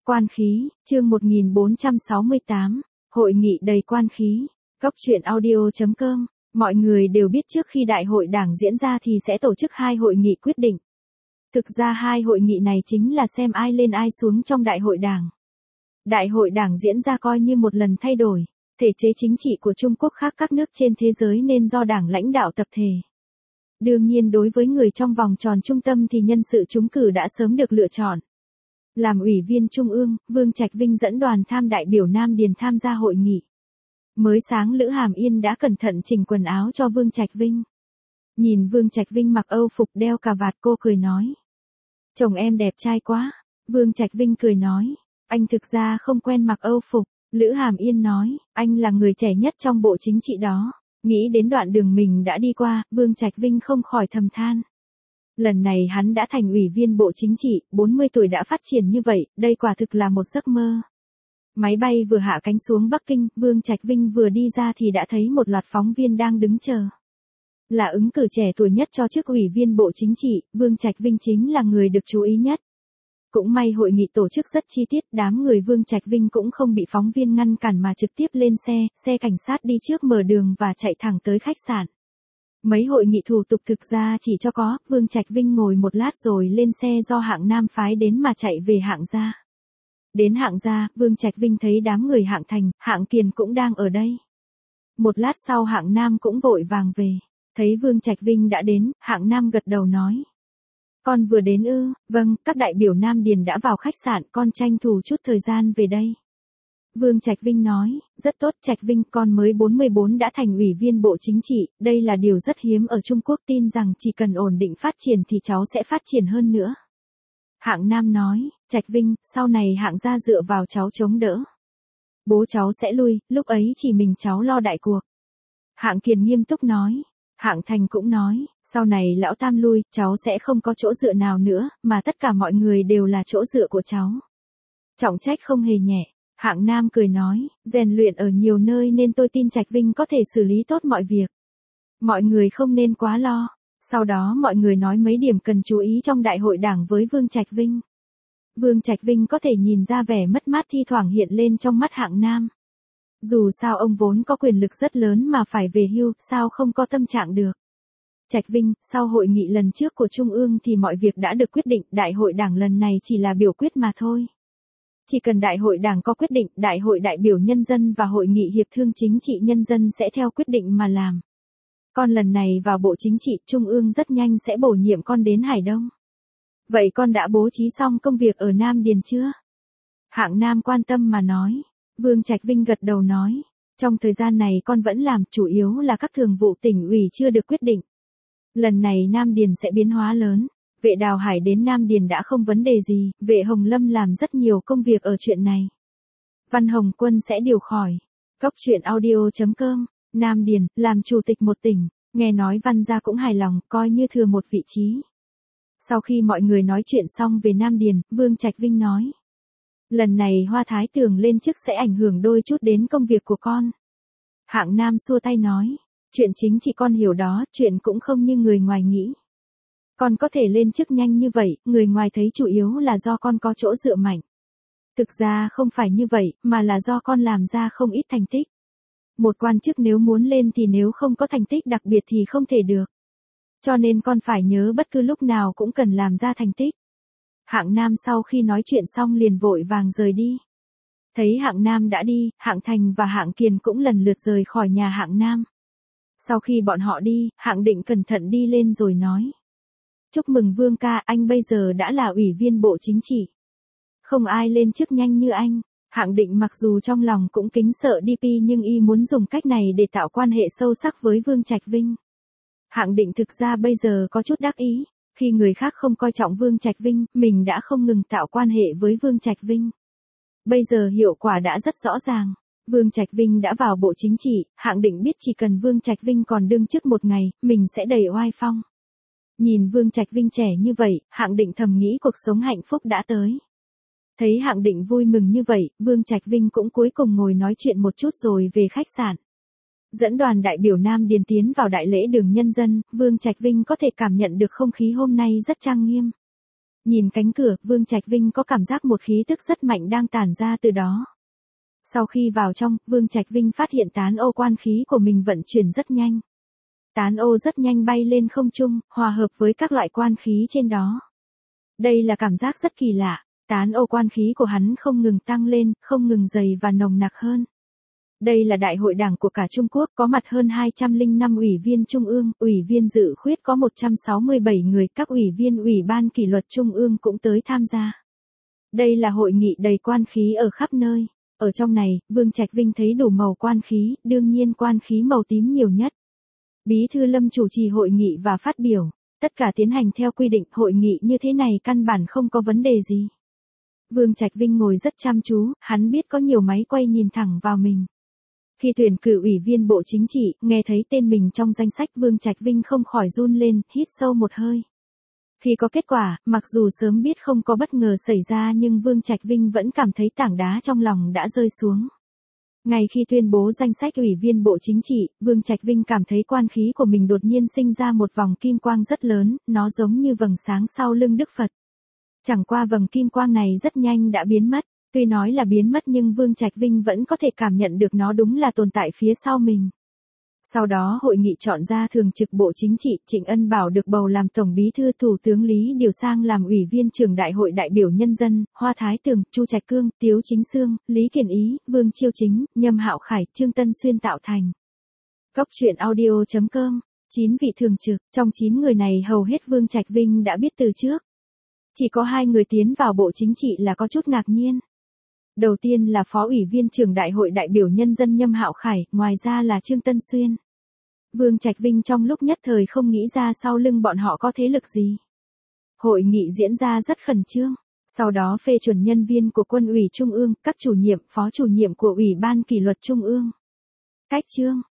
Quan khí, chương 1468, hội nghị đầy quan khí. Góc truyện audio.com, mọi người đều biết trước khi đại hội đảng diễn ra thì sẽ tổ chức 2 hội nghị quyết định. Thực ra 2 hội nghị này chính là xem ai lên ai xuống trong đại hội đảng. Đại hội đảng diễn ra coi như một lần thay đổi, thể chế chính trị của Trung Quốc khác các nước trên thế giới nên do đảng lãnh đạo tập thể. Đương nhiên đối với người trong vòng tròn trung tâm thì nhân sự trúng cử đã sớm được lựa chọn. Làm ủy viên Trung ương, Vương Trạch Vinh dẫn đoàn tham đại biểu Nam Điền tham gia hội nghị. Mới sáng Lữ Hàm Yên đã cẩn thận chỉnh quần áo cho Vương Trạch Vinh. Nhìn Vương Trạch Vinh mặc âu phục đeo cà vạt cô cười nói. Chồng em đẹp trai quá. Vương Trạch Vinh cười nói. Anh thực ra không quen mặc âu phục. Lữ Hàm Yên nói. Anh là người trẻ nhất trong bộ chính trị đó. Nghĩ đến đoạn đường mình đã đi qua, Vương Trạch Vinh không khỏi thầm than. Lần này hắn đã thành ủy viên bộ chính trị, 40 tuổi đã phát triển như vậy, đây quả thực là một giấc mơ. Máy bay vừa hạ cánh xuống Bắc Kinh, Vương Trạch Vinh vừa đi ra thì đã thấy một loạt phóng viên đang đứng chờ. Là ứng cử trẻ tuổi nhất cho chức ủy viên bộ chính trị, Vương Trạch Vinh chính là người được chú ý nhất. Cũng may hội nghị tổ chức rất chi tiết, đám người Vương Trạch Vinh cũng không bị phóng viên ngăn cản mà trực tiếp lên xe cảnh sát đi trước mở đường và chạy thẳng tới khách sạn. Mấy hội nghị thủ tục thực ra chỉ cho có, Vương Trạch Vinh ngồi một lát rồi lên xe do Hạng Nam phái đến mà chạy về Hạng gia. Đến Hạng gia, Vương Trạch Vinh thấy đám người Hạng Thành, Hạng Kiền cũng đang ở đây. Một lát sau Hạng Nam cũng vội vàng về, thấy Vương Trạch Vinh đã đến, Hạng Nam gật đầu nói. Con vừa đến ư? Vâng, các đại biểu Nam Điền đã vào khách sạn, con tranh thủ chút thời gian về đây. Vương Trạch Vinh nói, rất tốt Trạch Vinh, con mới 44 đã thành ủy viên bộ chính trị, đây là điều rất hiếm ở Trung Quốc, tin rằng chỉ cần ổn định phát triển thì cháu sẽ phát triển hơn nữa. Hạng Nam nói, Trạch Vinh, sau này Hạng gia dựa vào cháu chống đỡ. Bố cháu sẽ lui, lúc ấy chỉ mình cháu lo đại cuộc. Hạng Kiền nghiêm túc nói. Hạng Thành cũng nói, sau này lão Tam lui, cháu sẽ không có chỗ dựa nào nữa, mà tất cả mọi người đều là chỗ dựa của cháu. Trọng trách không hề nhẹ. Hạng Nam cười nói, rèn luyện ở nhiều nơi nên tôi tin Trạch Vinh có thể xử lý tốt mọi việc. Mọi người không nên quá lo. Sau đó mọi người nói mấy điểm cần chú ý trong đại hội đảng với Vương Trạch Vinh. Vương Trạch Vinh có thể nhìn ra vẻ mất mát thi thoảng hiện lên trong mắt Hạng Nam. Dù sao ông vốn có quyền lực rất lớn mà phải về hưu, sao không có tâm trạng được. Trạch Vinh, sau hội nghị lần trước của Trung ương thì mọi việc đã được quyết định, đại hội đảng lần này chỉ là biểu quyết mà thôi. Chỉ cần đại hội đảng có quyết định, đại hội đại biểu nhân dân và hội nghị hiệp thương chính trị nhân dân sẽ theo quyết định mà làm. Con lần này vào bộ chính trị, Trung ương rất nhanh sẽ bổ nhiệm con đến Hải Đông. Vậy con đã bố trí xong công việc ở Nam Điền chưa? Hạng Nam quan tâm mà nói. Vương Trạch Vinh gật đầu nói. Trong thời gian này con vẫn làm, chủ yếu là các thường vụ tỉnh ủy chưa được quyết định. Lần này Nam Điền sẽ biến hóa lớn. Vệ Đào Hải đến Nam Điền đã không vấn đề gì, Vệ Hồng Lâm làm rất nhiều công việc ở chuyện này. Văn Hồng Quân sẽ điều khỏi. Góc truyện audio.com, Nam Điền, làm chủ tịch một tỉnh, nghe nói Văn gia cũng hài lòng, coi như thừa một vị trí. Sau khi mọi người nói chuyện xong về Nam Điền, Vương Trạch Vinh nói. Lần này Hoa Thái Tường lên chức sẽ ảnh hưởng đôi chút đến công việc của con. Hạng Nam xua tay nói, chuyện chính trị con hiểu đó, chuyện cũng không như người ngoài nghĩ. Con có thể lên chức nhanh như vậy, người ngoài thấy chủ yếu là do con có chỗ dựa mạnh. Thực ra không phải như vậy, mà là do con làm ra không ít thành tích. Một quan chức nếu muốn lên thì nếu không có thành tích đặc biệt thì không thể được. Cho nên con phải nhớ bất cứ lúc nào cũng cần làm ra thành tích. Hạng Nam sau khi nói chuyện xong liền vội vàng rời đi. Thấy Hạng Nam đã đi, Hạng Thành và Hạng Kiền cũng lần lượt rời khỏi nhà Hạng Nam. Sau khi bọn họ đi, Hạng Định cẩn thận đi lên rồi nói. Chúc mừng Vương ca, anh bây giờ đã là ủy viên bộ chính trị. Không ai lên chức nhanh như anh. Hạng Định mặc dù trong lòng cũng kính sợ DP nhưng y muốn dùng cách này để tạo quan hệ sâu sắc với Vương Trạch Vinh. Hạng Định thực ra bây giờ có chút đắc ý. Khi người khác không coi trọng Vương Trạch Vinh, mình đã không ngừng tạo quan hệ với Vương Trạch Vinh. Bây giờ hiệu quả đã rất rõ ràng. Vương Trạch Vinh đã vào bộ chính trị, Hạng Định biết chỉ cần Vương Trạch Vinh còn đương chức một ngày, mình sẽ đầy oai phong. Nhìn Vương Trạch Vinh trẻ như vậy, Hạng Định thầm nghĩ cuộc sống hạnh phúc đã tới. Thấy Hạng Định vui mừng như vậy, Vương Trạch Vinh cũng cuối cùng ngồi nói chuyện một chút rồi về khách sạn. Dẫn đoàn đại biểu Nam Điền tiến vào đại lễ đường nhân dân, Vương Trạch Vinh có thể cảm nhận được không khí hôm nay rất trang nghiêm. Nhìn cánh cửa, Vương Trạch Vinh có cảm giác một khí tức rất mạnh đang tản ra từ đó. Sau khi vào trong, Vương Trạch Vinh phát hiện tán ô quan khí của mình vận chuyển rất nhanh. Tán ô rất nhanh bay lên không trung, hòa hợp với các loại quan khí trên đó. Đây là cảm giác rất kỳ lạ, tán ô quan khí của hắn không ngừng tăng lên, không ngừng dày và nồng nặc hơn. Đây là đại hội đảng của cả Trung Quốc, có mặt hơn 205 ủy viên trung ương, ủy viên dự khuyết có 167 người, các ủy viên ủy ban kỷ luật trung ương cũng tới tham gia. Đây là hội nghị đầy quan khí ở khắp nơi. Ở trong này, Vương Trạch Vinh thấy đủ màu quan khí, đương nhiên quan khí màu tím nhiều nhất. Bí thư Lâm chủ trì hội nghị và phát biểu. Tất cả tiến hành theo quy định, hội nghị như thế này căn bản không có vấn đề gì. Vương Trạch Vinh ngồi rất chăm chú, hắn biết có nhiều máy quay nhìn thẳng vào mình. Khi tuyển cử ủy viên Bộ Chính trị, nghe thấy tên mình trong danh sách, Vương Trạch Vinh không khỏi run lên, hít sâu một hơi. Khi có kết quả, mặc dù sớm biết không có bất ngờ xảy ra nhưng Vương Trạch Vinh vẫn cảm thấy tảng đá trong lòng đã rơi xuống. Ngay khi tuyên bố danh sách ủy viên Bộ Chính trị, Vương Trạch Vinh cảm thấy quan khí của mình đột nhiên sinh ra một vòng kim quang rất lớn, nó giống như vầng sáng sau lưng Đức Phật. Chẳng qua vầng kim quang này rất nhanh đã biến mất. Tuy nói là biến mất nhưng Vương Trạch Vinh vẫn có thể cảm nhận được nó đúng là tồn tại phía sau mình. Sau đó hội nghị chọn ra thường trực Bộ Chính trị, Trịnh Ân Bảo được bầu làm Tổng Bí thư, Thủ tướng Lý Điều Sang làm Ủy viên trưởng Đại hội đại biểu Nhân dân, Hoa Thái Tường, Chu Trạch Cương, Tiếu Chính Xương, Lý Kiển Ý, Vương Chiêu Chính, Nhâm Hạo Khải, Trương Tân Xuyên tạo thành. Góc truyện audio.com, 9 vị thường trực, trong 9 người này hầu hết Vương Trạch Vinh đã biết từ trước. Chỉ có 2 người tiến vào Bộ Chính trị là có chút ngạc nhiên. Đầu tiên là Phó Ủy viên trưởng Đại hội đại biểu Nhân dân Nhâm Hạo Khải, ngoài ra là Trương Tân Xuyên. Vương Trạch Vinh trong lúc nhất thời không nghĩ ra sau lưng bọn họ có thế lực gì. Hội nghị diễn ra rất khẩn trương, sau đó phê chuẩn nhân viên của Quân ủy Trung ương, các chủ nhiệm, phó chủ nhiệm của Ủy ban kỷ luật Trung ương. Cách chương